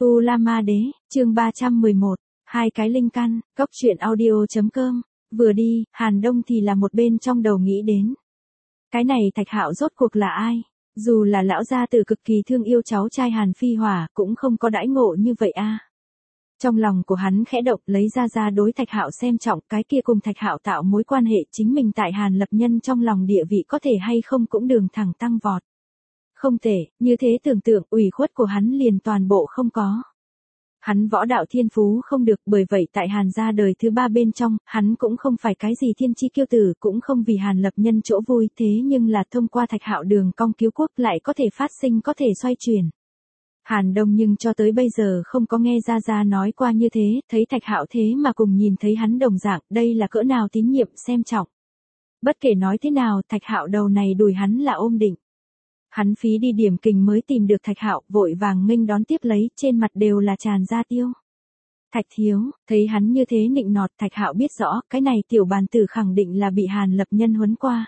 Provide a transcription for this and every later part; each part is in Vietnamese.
U La Ma Đế, chương 311, hai cái linh căn, cốc truyện audio.com. Vừa đi, Hàn Đông thì là một bên trong đầu nghĩ đến. Cái này Thạch Hạo rốt cuộc là ai? Dù là lão gia tử cực kỳ thương yêu cháu trai Hàn Phi Hỏa, cũng không có đãi ngộ như vậy a. Trong lòng của hắn khẽ động, lấy ra đối Thạch Hạo xem trọng, cái kia cùng Thạch Hạo tạo mối quan hệ, chính mình tại Hàn Lập Nhân trong lòng địa vị có thể hay không cũng đường thẳng tăng vọt. Không thể, như thế tưởng tượng, ủy khuất của hắn liền toàn bộ không có. Hắn võ đạo thiên phú không được, bởi vậy tại Hàn gia đời thứ ba bên trong, hắn cũng không phải cái gì thiên chi kiêu tử, cũng không vì Hàn Lập Nhân chỗ vui, thế nhưng là thông qua Thạch Hạo đường cong cứu quốc lại có thể phát sinh, có thể xoay chuyển. Hàn Đông nhưng cho tới bây giờ không có nghe ra nói qua như thế, thấy Thạch Hạo thế mà cùng nhìn thấy hắn đồng dạng, đây là cỡ nào tín nhiệm xem trọng. Bất kể nói thế nào, Thạch Hạo đầu này đùi hắn là ôm định. Hắn phí đi điểm kình mới tìm được Thạch Hạo, vội vàng nghênh đón tiếp lấy, trên mặt đều là tràn ra tiêu. Thạch thiếu, thấy hắn như thế nịnh nọt, Thạch Hạo biết rõ, cái này tiểu bàn tử khẳng định là bị Hàn Lập Nhân huấn qua.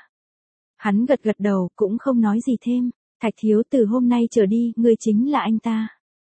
Hắn gật đầu, cũng không nói gì thêm. Thạch thiếu, từ hôm nay trở đi, ngươi chính là anh ta.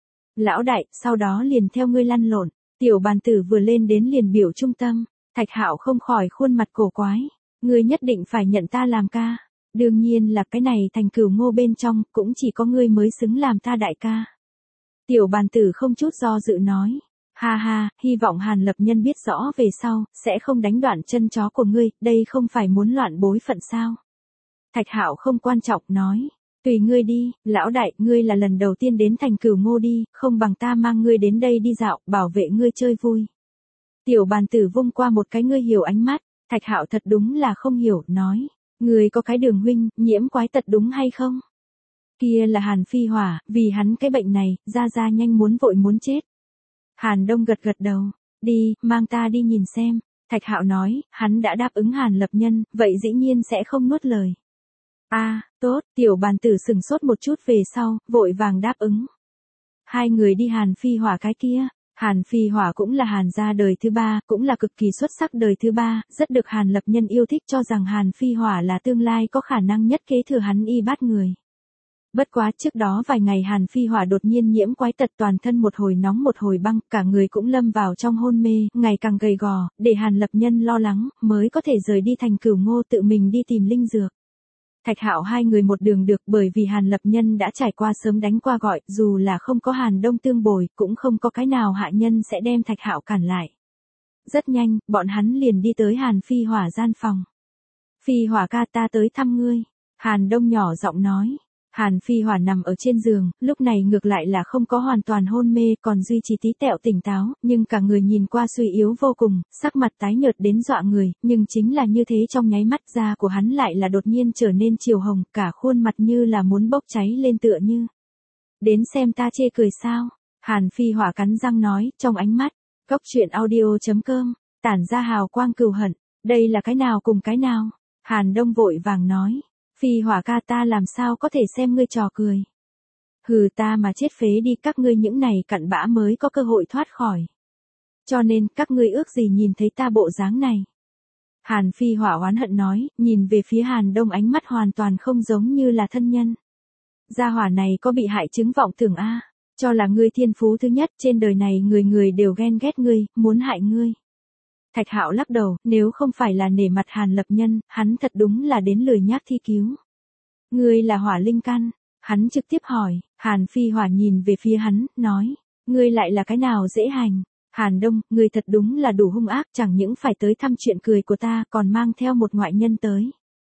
Lão đại, sau đó liền theo ngươi lăn lộn. Tiểu bàn tử vừa lên đến liền biểu trung tâm. Thạch Hạo không khỏi khuôn mặt cổ quái. Ngươi nhất định phải nhận ta làm ca. Đương nhiên là cái này thành Cửu Ngô bên trong, cũng chỉ có ngươi mới xứng làm ta đại ca. Tiểu bàn tử không chút do dự nói. Ha ha, hy vọng Hàn Lập Nhân biết rõ về sau, sẽ không đánh đoạn chân chó của ngươi, đây không phải muốn loạn bối phận sao. Thạch Hạo không quan trọng nói. Tùy ngươi đi, lão đại, ngươi là lần đầu tiên đến thành Cửu Ngô đi, không bằng ta mang ngươi đến đây đi dạo, bảo vệ ngươi chơi vui. Tiểu bàn tử vung qua một cái ngươi hiểu ánh mắt, Thạch Hạo thật đúng là không hiểu, nói. Ngươi có cái Đường huynh, nhiễm quái tật đúng hay không? Kia là Hàn Phi Hỏa, vì hắn cái bệnh này, ra nhanh muốn vội muốn chết. Hàn Đông gật đầu, đi, mang ta đi nhìn xem. Thạch Hạo nói, hắn đã đáp ứng Hàn Lập Nhân, vậy dĩ nhiên sẽ không nuốt lời. Tốt, tiểu bàn tử sừng sốt một chút về sau, vội vàng đáp ứng. Hai người đi Hàn Phi Hỏa cái kia. Hàn Phi Hỏa cũng là Hàn gia đời thứ ba, cũng là cực kỳ xuất sắc đời thứ ba, rất được Hàn Lập Nhân yêu thích, cho rằng Hàn Phi Hỏa là tương lai có khả năng nhất kế thừa hắn y bát người. Bất quá trước đó vài ngày Hàn Phi Hỏa đột nhiên nhiễm quái tật, toàn thân một hồi nóng một hồi băng, cả người cũng lâm vào trong hôn mê, ngày càng gầy gò, để Hàn Lập Nhân lo lắng, mới có thể rời đi thành Cửu Ngô tự mình đi tìm linh dược. Thạch Hạo hai người một đường được, bởi vì Hàn Lập Nhân đã trải qua sớm đánh qua gọi, dù là không có Hàn Đông tương bồi, cũng không có cái nào hạ nhân sẽ đem Thạch Hạo cản lại. Rất nhanh, bọn hắn liền đi tới Hàn Phi Hỏa gian phòng. Phi Hỏa ca, ta tới thăm ngươi. Hàn Đông nhỏ giọng nói. Hàn Phi Hỏa nằm ở trên giường, lúc này ngược lại là không có hoàn toàn hôn mê, còn duy trì tí tẹo tỉnh táo, nhưng cả người nhìn qua suy yếu vô cùng, sắc mặt tái nhợt đến dọa người, nhưng chính là như thế trong nháy mắt da của hắn lại là đột nhiên trở nên chiều hồng, cả khuôn mặt như là muốn bốc cháy lên tựa như. Đến xem ta chê cười sao? Hàn Phi Hỏa cắn răng nói, trong ánh mắt, cốc truyện audio.com, tản ra hào quang cừu hận, đây là cái nào cùng cái nào? Hàn Đông vội vàng nói. Phi Hỏa ca, ta làm sao có thể xem ngươi trò cười. Hừ, ta mà chết phế đi, các ngươi những này cặn bã mới có cơ hội thoát khỏi. Cho nên, các ngươi ước gì nhìn thấy ta bộ dáng này. Hàn Phi Hỏa oán hận nói, nhìn về phía Hàn Đông ánh mắt hoàn toàn không giống như là thân nhân. Gia hỏa này có bị hại chứng vọng tưởng a, cho là ngươi thiên phú thứ nhất trên đời này, người đều ghen ghét ngươi, muốn hại ngươi. Thạch Hạo lắc đầu, nếu không phải là nể mặt Hàn Lập Nhân, hắn thật đúng là đến lười nhác thi cứu. Ngươi là hỏa linh căn, hắn trực tiếp hỏi. Hàn Phi Hỏa nhìn về phía hắn, nói, ngươi lại là cái nào dễ hành. Hàn Đông, ngươi thật đúng là đủ hung ác, chẳng những phải tới thăm chuyện cười của ta, còn mang theo một ngoại nhân tới.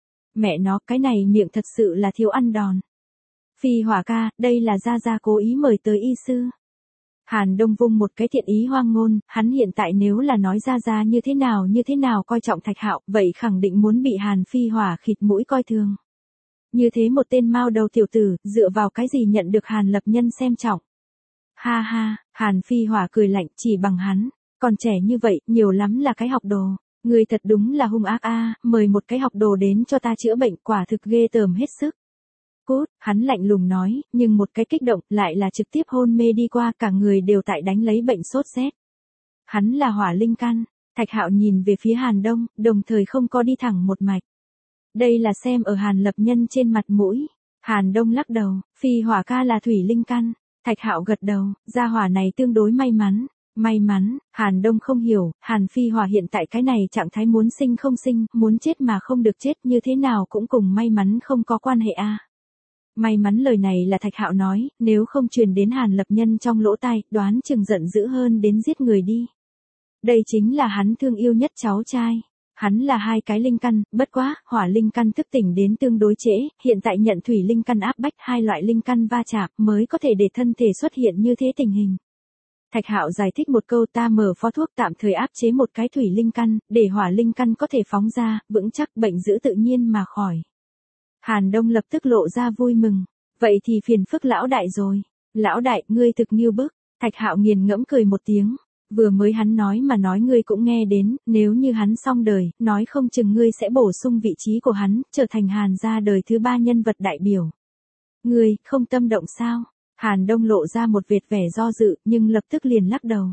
Mẹ nó, cái này miệng thật sự là thiếu ăn đòn. Phi Hỏa ca, đây là gia cố ý mời tới y sư. Hàn Đông vung một cái thiện ý hoang ngôn, hắn hiện tại nếu là nói ra như thế nào coi trọng Thạch Hạo, vậy khẳng định muốn bị Hàn Phi Hỏa khịt mũi coi thường. Như thế một tên mao đầu tiểu tử, dựa vào cái gì nhận được Hàn Lập Nhân xem trọng. Ha ha, Hàn Phi Hỏa cười lạnh, chỉ bằng hắn, còn trẻ như vậy, nhiều lắm là cái học đồ. Người thật đúng là hung ác a, mời một cái học đồ đến cho ta chữa bệnh, quả thực ghê tởm hết sức. Cút, hắn lạnh lùng nói, nhưng một cái kích động lại là trực tiếp hôn mê đi qua, cả người đều tại đánh lấy bệnh sốt rét. Hắn là hỏa linh căn. Thạch Hạo nhìn về phía Hàn Đông, đồng thời không có đi thẳng một mạch. Đây là xem ở Hàn Lập Nhân trên mặt mũi. Hàn Đông lắc đầu, Phi Hỏa ca là thủy linh căn. Thạch Hạo gật đầu, gia hỏa này tương đối may mắn. May mắn, Hàn Đông không hiểu, Hàn Phi Hòa hiện tại cái này trạng thái muốn sinh không sinh, muốn chết mà không được chết như thế nào cũng cùng may mắn không có quan hệ a. May mắn lời này là Thạch Hạo nói, nếu không truyền đến Hàn Lập Nhân trong lỗ tai, đoán chừng giận dữ hơn đến giết người đi. Đây chính là hắn thương yêu nhất cháu trai. Hắn là 2 cái linh căn, bất quá, hỏa linh căn thức tỉnh đến tương đối trễ, hiện tại nhận thủy linh căn áp bách 2 loại linh căn va chạm mới có thể để thân thể xuất hiện như thế tình hình. Thạch Hạo giải thích một câu, ta mở phó thuốc tạm thời áp chế một cái thủy linh căn, để hỏa linh căn có thể phóng ra, vững chắc bệnh giữ tự nhiên mà khỏi. Hàn Đông lập tức lộ ra vui mừng. Vậy thì phiền phức lão đại rồi. Lão đại, ngươi thực nghiêu bức. Thạch Hạo nghiền ngẫm cười một tiếng. Vừa mới hắn nói mà nói ngươi cũng nghe đến, nếu như hắn xong đời, nói không chừng ngươi sẽ bổ sung vị trí của hắn, trở thành Hàn gia đời thứ 3 nhân vật đại biểu. Ngươi, không tâm động sao? Hàn Đông lộ ra một vệt vẻ do dự, nhưng lập tức liền lắc đầu.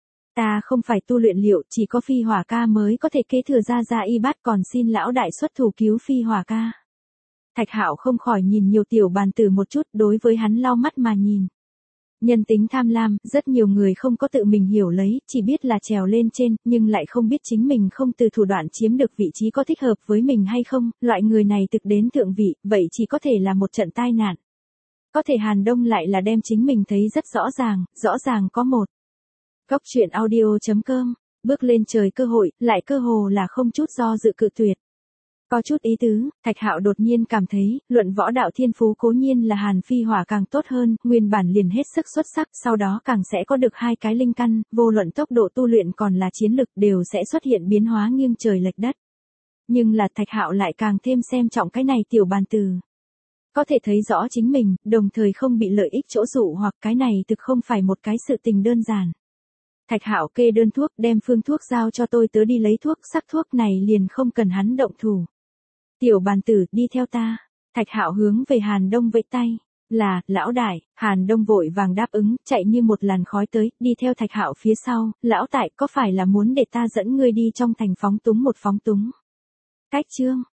Ta không phải tu luyện liệu, chỉ có Phi Hỏa ca mới có thể kế thừa ra y bát, còn xin lão đại xuất thủ cứu Phi Hỏa ca. Thạch Hạo không khỏi nhìn nhiều tiểu bàn tử một chút, đối với hắn lau mắt mà nhìn. Nhân tính tham lam, rất nhiều người không có tự mình hiểu lấy, chỉ biết là trèo lên trên, nhưng lại không biết chính mình không từ thủ đoạn chiếm được vị trí có thích hợp với mình hay không, loại người này thực đến thượng vị, vậy chỉ có thể là một trận tai nạn. Có thể Hàn Đông lại là đem chính mình thấy rất rõ ràng có một. Góc truyện audio.com, bước lên trời cơ hội, lại cơ hồ là không chút do dự cự tuyệt. Có chút ý tứ, Thạch Hạo đột nhiên cảm thấy, luận võ đạo thiên phú cố nhiên là Hàn Phi Hỏa càng tốt hơn, nguyên bản liền hết sức xuất sắc, sau đó càng sẽ có được 2 cái linh căn, vô luận tốc độ tu luyện còn là chiến lực đều sẽ xuất hiện biến hóa nghiêng trời lệch đất. Nhưng là Thạch Hạo lại càng thêm xem trọng cái này tiểu bàn từ. Có thể thấy rõ chính mình, đồng thời không bị lợi ích chỗ dụ hoặc cái này thực không phải một cái sự tình đơn giản. Thạch Hạo kê đơn thuốc, đem phương thuốc giao cho tôi tớ đi lấy thuốc, sắc thuốc này liền không cần hắn động thủ. Tiểu bàn tử, đi theo ta. Thạch Hạo hướng về Hàn Đông vẫy tay. Là, lão đại. Hàn Đông vội vàng đáp ứng, chạy như một làn khói tới, đi theo Thạch Hạo phía sau. Lão tại, có phải là muốn để ta dẫn ngươi đi trong thành phóng túng một phóng túng? Cách chương.